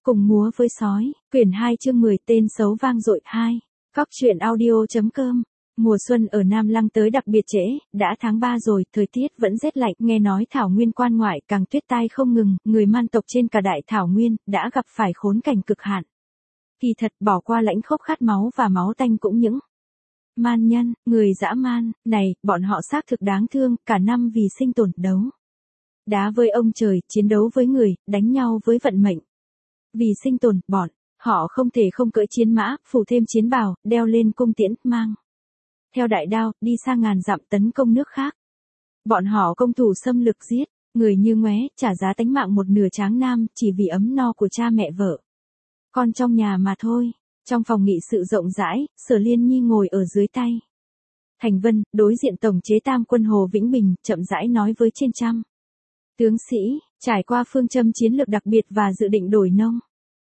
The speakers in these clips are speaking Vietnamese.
Cùng múa với sói, quyển 2 chương 10 tên xấu vang dội 2. Góc truyện audio.com. Mùa xuân ở Nam Lăng tới đặc biệt trễ, đã tháng 3 rồi, thời tiết vẫn rét lạnh, nghe nói thảo nguyên quan ngoại càng tuyết tai không ngừng, người man tộc trên cả đại thảo nguyên, đã gặp phải khốn cảnh cực hạn. Kỳ thật bỏ qua lãnh khốc khát máu và máu tanh cũng những man nhân, người dã man, này, bọn họ xác thực đáng thương, cả năm vì sinh tồn, đấu đá với ông trời, chiến đấu với người, đánh nhau với vận mệnh. Vì sinh tồn, bọn họ không thể không cưỡi chiến mã, phủ thêm chiến bào, đeo lên cung tiễn, mang theo đại đao, đi sang ngàn dặm tấn công nước khác. Bọn họ công thủ xâm lược giết, người như ngoé, trả giá tánh mạng một nửa tráng nam, chỉ vì ấm no của cha mẹ vợ con trong nhà mà thôi. Trong phòng nghị sự rộng rãi, Sở Liên Nhi ngồi ở dưới tay Thành Vân, đối diện tổng chế tam quân Hồ Vĩnh Bình, chậm rãi nói với trên trăm tướng sĩ, trải qua phương châm chiến lược đặc biệt và dự định đổi nông.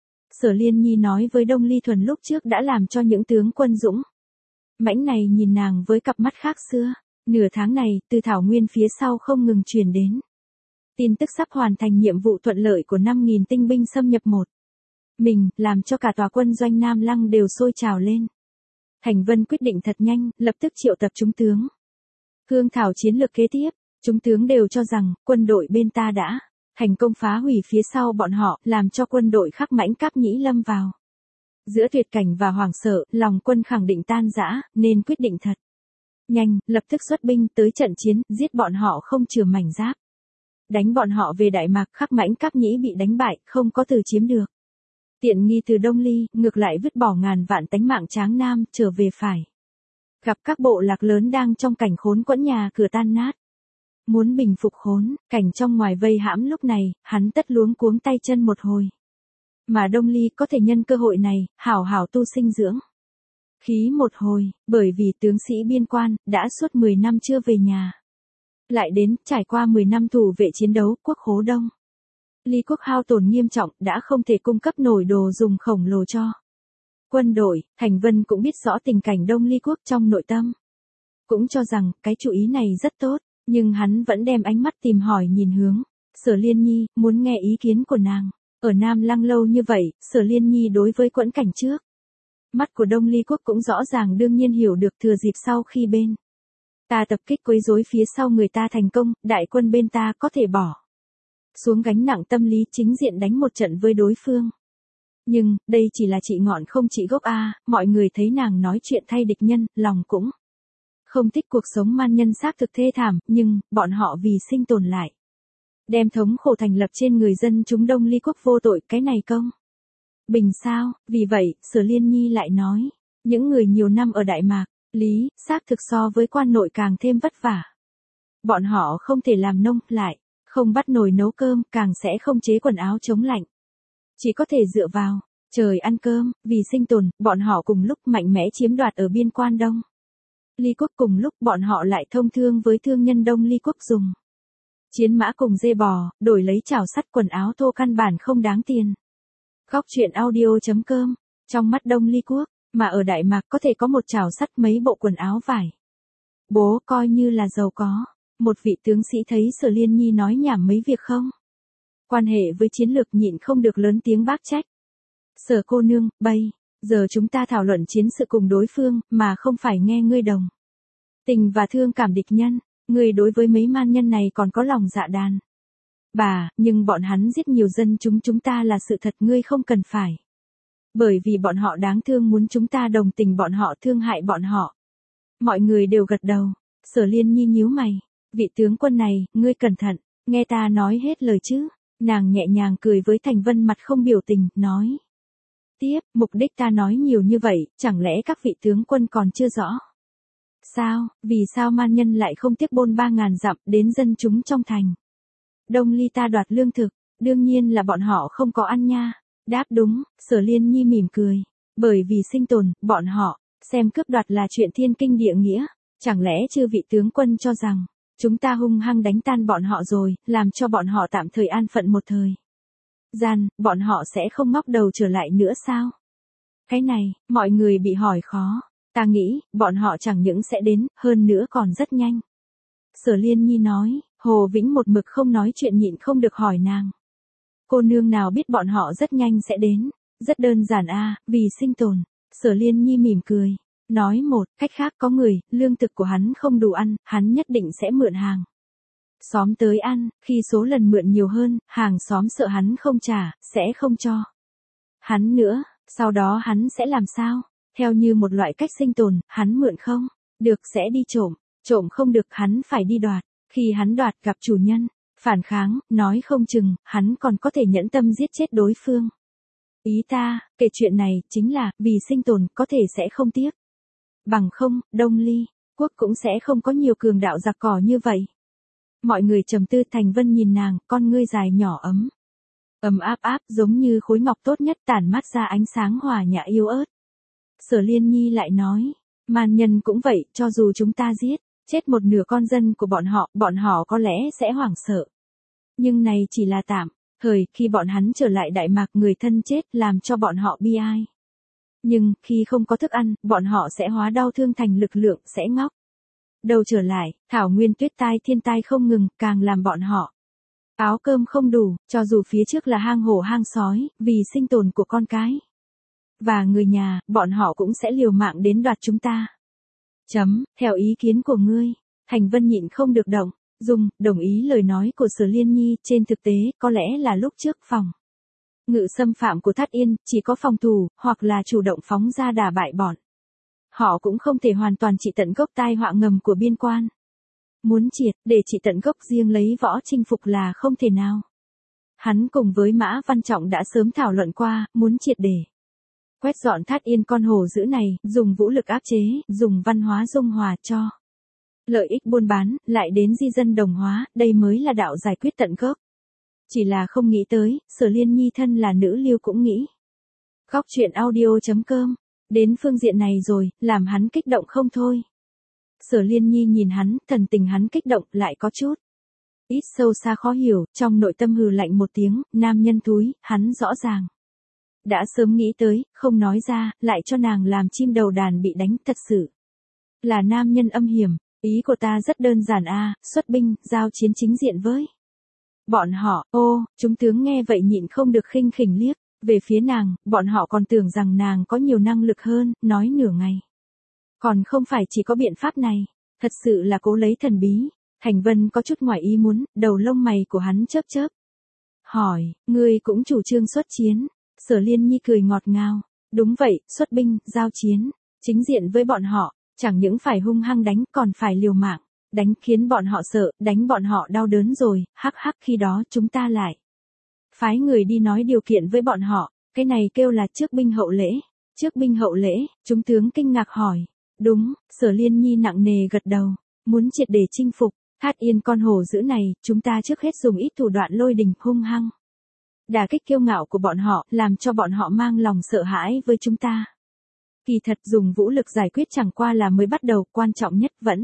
Sở Liên Nhi nói với Đông Ly Thuần lúc trước đã làm cho những tướng quân dũng mãnh này nhìn nàng với cặp mắt khác xưa. Nửa tháng này, từ thảo nguyên phía sau không ngừng truyền đến tin tức sắp hoàn thành nhiệm vụ thuận lợi của 5.000 tinh binh xâm nhập một mình, làm cho cả tòa quân doanh Nam Lăng đều sôi trào lên. Thành Vân quyết định thật nhanh, lập tức triệu tập chúng tướng thương thảo chiến lược kế tiếp. Chúng tướng đều cho rằng, quân đội bên ta đã thành công phá hủy phía sau bọn họ, làm cho quân đội Khắc Mãnh Cáp Nhĩ lâm vào giữa tuyệt cảnh và hoảng sợ, lòng quân khẳng định tan rã, nên quyết định thật nhanh, lập tức xuất binh tới trận chiến, giết bọn họ không chừa mảnh giáp. Đánh bọn họ về Đại Mạc, Khắc Mãnh Cáp Nhĩ bị đánh bại, không có từ chiếm được tiện nghi từ Đông Ly, ngược lại vứt bỏ ngàn vạn tánh mạng tráng nam, trở về phải gặp các bộ lạc lớn đang trong cảnh khốn quẫn, nhà cửa tan nát. Muốn bình phục khốn cảnh trong ngoài vây hãm, lúc này, hắn tất luống cuống tay chân một hồi. Mà Đông Ly có thể nhân cơ hội này, hảo hảo tu sinh dưỡng khí một hồi, bởi vì tướng sĩ biên quan, đã suốt 10 năm chưa về nhà. Lại đến, trải qua 10 năm thủ vệ chiến đấu, quốc khố Đông Ly quốc hao tổn nghiêm trọng, đã không thể cung cấp nổi đồ dùng khổng lồ cho quân đội. Thành Vân cũng biết rõ tình cảnh Đông Ly quốc trong nội tâm. Cũng cho rằng, cái chủ ý này rất tốt. Nhưng hắn vẫn đem ánh mắt tìm hỏi nhìn hướng Sở Liên Nhi, muốn nghe ý kiến của nàng. Ở Nam Lăng lâu như vậy, Sở Liên Nhi đối với quẫn cảnh trước mắt của Đông Ly quốc cũng rõ ràng, đương nhiên hiểu được thừa dịp sau khi bên ta tập kích quấy rối phía sau người ta thành công, đại quân bên ta có thể bỏ xuống gánh nặng tâm lý, chính diện đánh một trận với đối phương. Nhưng, đây chỉ là trị ngọn không trị gốc a. Mọi người thấy nàng nói chuyện thay địch nhân, lòng cũng không thích cuộc sống man nhân xác thực thê thảm, nhưng, bọn họ vì sinh tồn lại đem thống khổ thành lập trên người dân chúng Đông Ly quốc vô tội, cái này công bình sao? Vì vậy, Sở Liên Nhi lại nói, những người nhiều năm ở Đại Mạc, lý, xác thực so với quan nội càng thêm vất vả. Bọn họ không thể làm nông, lại không bắt nồi nấu cơm, càng sẽ không chế quần áo chống lạnh. Chỉ có thể dựa vào trời ăn cơm, vì sinh tồn, bọn họ cùng lúc mạnh mẽ chiếm đoạt ở biên quan Đông Ly quốc, cùng lúc bọn họ lại thông thương với thương nhân Đông Ly quốc, dùng chiến mã cùng dê bò, đổi lấy chảo sắt, quần áo thô căn bản không đáng tiền. Góc truyện audio.com. Trong mắt Đông Ly quốc, mà ở Đại Mạc có thể có một chảo sắt, mấy bộ quần áo vải bố, coi như là giàu có. Một vị tướng sĩ thấy Sở Liên Nhi nói nhảm mấy việc không quan hệ với chiến lược, nhịn không được lớn tiếng bác trách. Sở cô nương, bây giờ chúng ta thảo luận chiến sự cùng đối phương, mà không phải nghe ngươi đồng tình và thương cảm địch nhân. Ngươi đối với mấy man nhân này còn có lòng dạ đàn bà, nhưng bọn hắn giết nhiều dân chúng ta là sự thật, ngươi không cần phải. Bởi vì bọn họ đáng thương muốn chúng ta đồng tình bọn họ, thương hại bọn họ. Mọi người đều gật đầu. Sở Liên Nhi nhíu mày. Vị tướng quân này, ngươi cẩn thận, nghe ta nói hết lời chứ. Nàng nhẹ nhàng cười với Thành Vân, mặt không biểu tình, nói tiếp, mục đích ta nói nhiều như vậy, chẳng lẽ các vị tướng quân còn chưa rõ? Sao, vì sao man nhân lại không tiếc bôn 3.000 dặm đến dân chúng trong thành Đông Ly ta đoạt lương thực? Đương nhiên là bọn họ không có ăn nha. Đáp đúng. Sở Liên Nhi mỉm cười. Bởi vì sinh tồn, bọn họ xem cướp đoạt là chuyện thiên kinh địa nghĩa. Chẳng lẽ chư vị tướng quân cho rằng chúng ta hung hăng đánh tan bọn họ rồi, làm cho bọn họ tạm thời an phận một thời gian, bọn họ sẽ không ngóc đầu trở lại nữa sao? Cái này, mọi người bị hỏi khó. Ta nghĩ, bọn họ chẳng những sẽ đến, hơn nữa còn rất nhanh. Sở Liên Nhi nói. Hồ Vĩnh một mực không nói chuyện, nhịn không được hỏi nàng. cô nương nào biết bọn họ rất nhanh sẽ đến. Rất đơn giản a, vì sinh tồn. Sở Liên Nhi mỉm cười. Nói một cách khác có người, lương thực của hắn không đủ ăn, hắn nhất định sẽ mượn hàng xóm tới ăn, khi số lần mượn nhiều hơn, hàng xóm sợ hắn không trả, sẽ không cho hắn nữa, sau đó hắn sẽ làm sao? Theo như một loại cách sinh tồn, hắn mượn không được sẽ đi trộm, trộm không được hắn phải đi đoạt, khi hắn đoạt gặp chủ nhân, phản kháng, nói không chừng, hắn còn có thể nhẫn tâm giết chết đối phương. Ý ta, kể chuyện này, chính là, vì sinh tồn, có thể sẽ không tiếc. Bằng không, Đông Ly quốc cũng sẽ không có nhiều cường đạo giặc cỏ như vậy. Mọi người trầm tư. Thành Vân nhìn nàng, con ngươi dài nhỏ ấm áp giống như khối ngọc tốt nhất tản mát ra ánh sáng hòa nhã yếu ớt. Sở Liên Nhi lại nói, man nhân cũng vậy, cho dù chúng ta giết chết một nửa con dân của bọn họ có lẽ sẽ hoảng sợ. Nhưng này chỉ là tạm thời, khi bọn hắn trở lại Đại Mạc người thân chết làm cho bọn họ bi ai. Nhưng, khi không có thức ăn, bọn họ sẽ hóa đau thương thành lực lượng, sẽ ngóc đầu trở lại, thảo nguyên tuyết tai thiên tai không ngừng, càng làm bọn họ áo cơm không đủ, cho dù phía trước là hang hổ hang sói, vì sinh tồn của con cái và người nhà, bọn họ cũng sẽ liều mạng đến đoạt chúng ta. Theo ý kiến của ngươi. Thành Vân nhịn không được đồng ý lời nói của Sở Liên Nhi. Trên thực tế, có lẽ là lúc trước phòng ngự xâm phạm của Thát Yên, chỉ có phòng thủ, hoặc là chủ động phóng ra đả bại bọn họ cũng không thể hoàn toàn trị tận gốc tai họa ngầm của biên quan. Muốn triệt, để trị tận gốc riêng lấy võ chinh phục là không thể nào. Hắn cùng với Mã Văn Trọng đã sớm thảo luận qua, muốn triệt để quét dọn Thát Yên con hổ dữ này, dùng vũ lực áp chế, dùng văn hóa dung hòa cho lợi ích buôn bán, lại đến di dân đồng hóa, đây mới là đạo giải quyết tận gốc. Chỉ là không nghĩ tới, Sở Liên Nhi thân là nữ lưu cũng nghĩ. Góc truyện audio.com, đến phương diện này rồi, làm hắn kích động không thôi. Sở Liên Nhi nhìn hắn, thần tình hắn kích động, lại có chút ít sâu xa khó hiểu, trong nội tâm hừ lạnh một tiếng, nam nhân túi, hắn rõ ràng đã sớm nghĩ tới, không nói ra, lại cho nàng làm chim đầu đàn bị đánh, thật sự là nam nhân âm hiểm. Ý của ta rất đơn giản a, xuất binh, giao chiến chính diện với bọn họ. Chúng tướng nghe vậy nhịn không được khinh khỉnh liếc về phía nàng, bọn họ còn tưởng rằng nàng có nhiều năng lực hơn, nói nửa ngày. Còn không phải chỉ có biện pháp này, thật sự là cố lấy thần bí. Thành Vân có chút ngoài ý muốn, đầu lông mày của hắn chớp chớp. Hỏi, ngươi cũng chủ trương xuất chiến? Sở Liên Nhi cười ngọt ngào. Đúng vậy, xuất binh, giao chiến, chính diện với bọn họ, chẳng những phải hung hăng đánh, còn phải liều mạng. Đánh khiến bọn họ sợ, đánh bọn họ đau đớn rồi, hắc khi đó chúng ta lại phái người đi nói điều kiện với bọn họ, cái này kêu là trước binh hậu lễ. Trước binh hậu lễ, chúng tướng kinh ngạc hỏi. Đúng, Sở Liên Nhi nặng nề gật đầu. Muốn triệt để chinh phục Thát Yên con hổ dữ này, chúng ta trước hết dùng ít thủ đoạn lôi đình hung hăng đả kích kiêu ngạo của bọn họ, làm cho bọn họ mang lòng sợ hãi với chúng ta. Kỳ thật dùng vũ lực giải quyết chẳng qua là mới bắt đầu, quan trọng nhất vẫn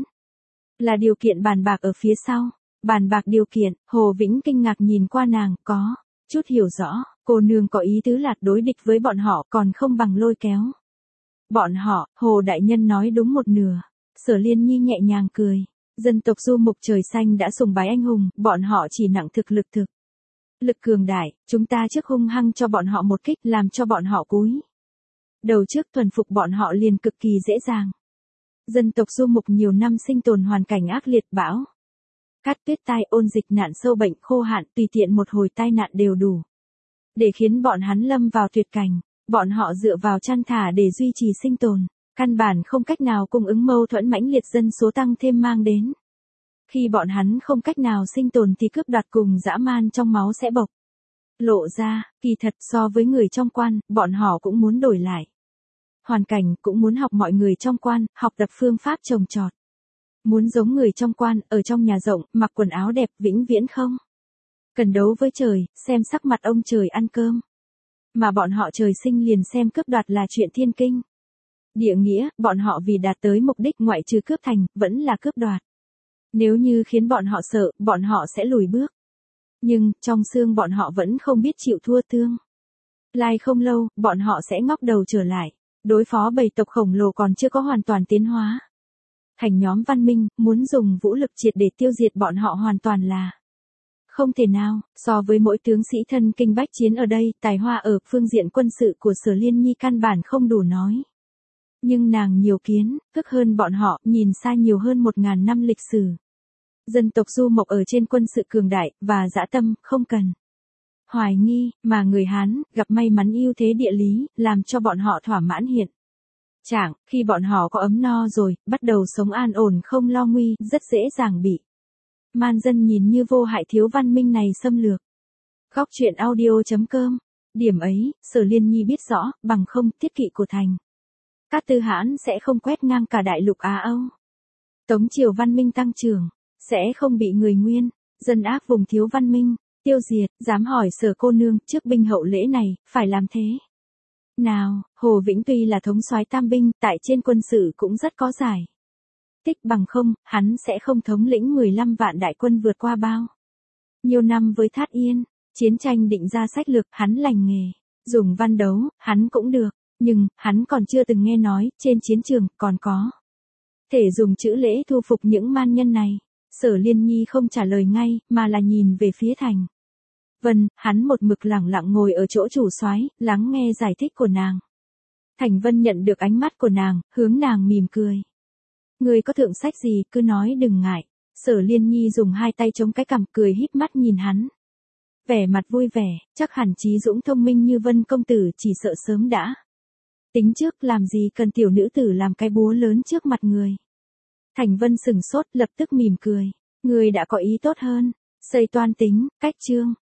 là điều kiện bàn bạc ở phía sau. Bàn bạc điều kiện, Hồ Vĩnh kinh ngạc nhìn qua nàng, có chút hiểu rõ, cô nương có ý tứ là đối địch với bọn họ còn không bằng lôi kéo bọn họ. Hồ đại nhân nói đúng một nửa. Sở Liên Nhi nhẹ nhàng cười. Dân tộc du mục trời xanh đã sùng bái anh hùng, bọn họ chỉ nặng thực lực cường đại, chúng ta trước hung hăng cho bọn họ một kích, làm cho bọn họ cúi đầu trước, thuần phục bọn họ liền cực kỳ dễ dàng. Dân tộc du mục nhiều năm sinh tồn hoàn cảnh ác liệt, bão cát tuyết tai ôn dịch nạn sâu bệnh khô hạn, tùy tiện một hồi tai nạn đều đủ để khiến bọn hắn lâm vào tuyệt cảnh. Bọn họ dựa vào chăn thả để duy trì sinh tồn, căn bản không cách nào cung ứng mâu thuẫn mãnh liệt dân số tăng thêm mang đến. Khi bọn hắn không cách nào sinh tồn thì cướp đoạt cùng dã man trong máu sẽ bộc lộ ra. Kỳ thật so với người trong quan, bọn họ cũng muốn đổi lại hoàn cảnh, cũng muốn học mọi người trong quan, học tập phương pháp trồng trọt. Muốn giống người trong quan, ở trong nhà rộng, mặc quần áo đẹp, vĩnh viễn không cần đấu với trời, xem sắc mặt ông trời ăn cơm. Mà bọn họ trời sinh liền xem cướp đoạt là chuyện thiên kinh địa nghĩa, bọn họ vì đạt tới mục đích ngoại trừ cướp thành, vẫn là cướp đoạt. Nếu như khiến bọn họ sợ, bọn họ sẽ lùi bước. Nhưng, trong xương bọn họ vẫn không biết chịu thua tương lai không lâu, bọn họ sẽ ngóc đầu trở lại. Đối phó bầy tộc khổng lồ còn chưa có hoàn toàn tiến hóa thành nhóm văn minh, muốn dùng vũ lực triệt để tiêu diệt bọn họ hoàn toàn là Không thể nào, so với mỗi tướng sĩ thân kinh bách chiến ở đây, tài hoa ở phương diện quân sự của Sở Liên Nhi căn bản không đủ nói. Nhưng nàng nhiều kiến, thức hơn bọn họ, nhìn xa nhiều hơn 1000 năm lịch sử. Dân tộc Du Mộc ở trên quân sự cường đại, và dã tâm, không cần hoài nghi, mà người Hán, gặp may mắn ưu thế địa lý, làm cho bọn họ thỏa mãn hiện trạng, khi bọn họ có ấm no rồi, bắt đầu sống an ổn không lo nguy, rất dễ dàng bị man dân nhìn như vô hại thiếu văn minh này xâm lược. Góc truyện audio.com. Điểm ấy, Sở Liên Nhi biết rõ, bằng không, thiết kỵ của thành Cát Tư Hãn sẽ không quét ngang cả đại lục Á Âu. Tống triều văn minh tăng trưởng, sẽ không bị người Nguyên, dân ác vùng thiếu văn minh, tiêu diệt. Dám hỏi Sở cô nương, trước binh hậu lễ này, phải làm thế nào? Hồ Vĩnh tuy là thống soái tam binh, tại trên quân sự cũng rất có giải tích, bằng không, hắn sẽ không thống lĩnh 15 vạn đại quân vượt qua bao nhiều năm với Thát Yên. Chiến tranh định ra sách lược, hắn lành nghề dùng văn đấu, hắn cũng được, nhưng hắn còn chưa từng nghe nói trên chiến trường còn có thể dùng chữ lễ thu phục những man nhân này. Sở Liên Nhi không trả lời ngay, mà là nhìn về phía Thành Vân. Hắn một mực lẳng lặng ngồi ở chỗ chủ soái, lắng nghe giải thích của nàng. Thành Vân nhận được ánh mắt của nàng, hướng nàng mỉm cười. Người có thượng sách gì, cứ nói đừng ngại. Sở Liên Nhi dùng hai tay chống cái cằm, cười híp mắt nhìn hắn. Vẻ mặt vui vẻ, chắc hẳn Trí Dũng thông minh như Vân công tử chỉ sợ sớm đã tính trước, làm gì cần tiểu nữ tử làm cái búa lớn trước mặt người. Thành Vân sừng sốt, lập tức mỉm cười. Người đã có ý tốt hơn. Xây toan tính, cách chương.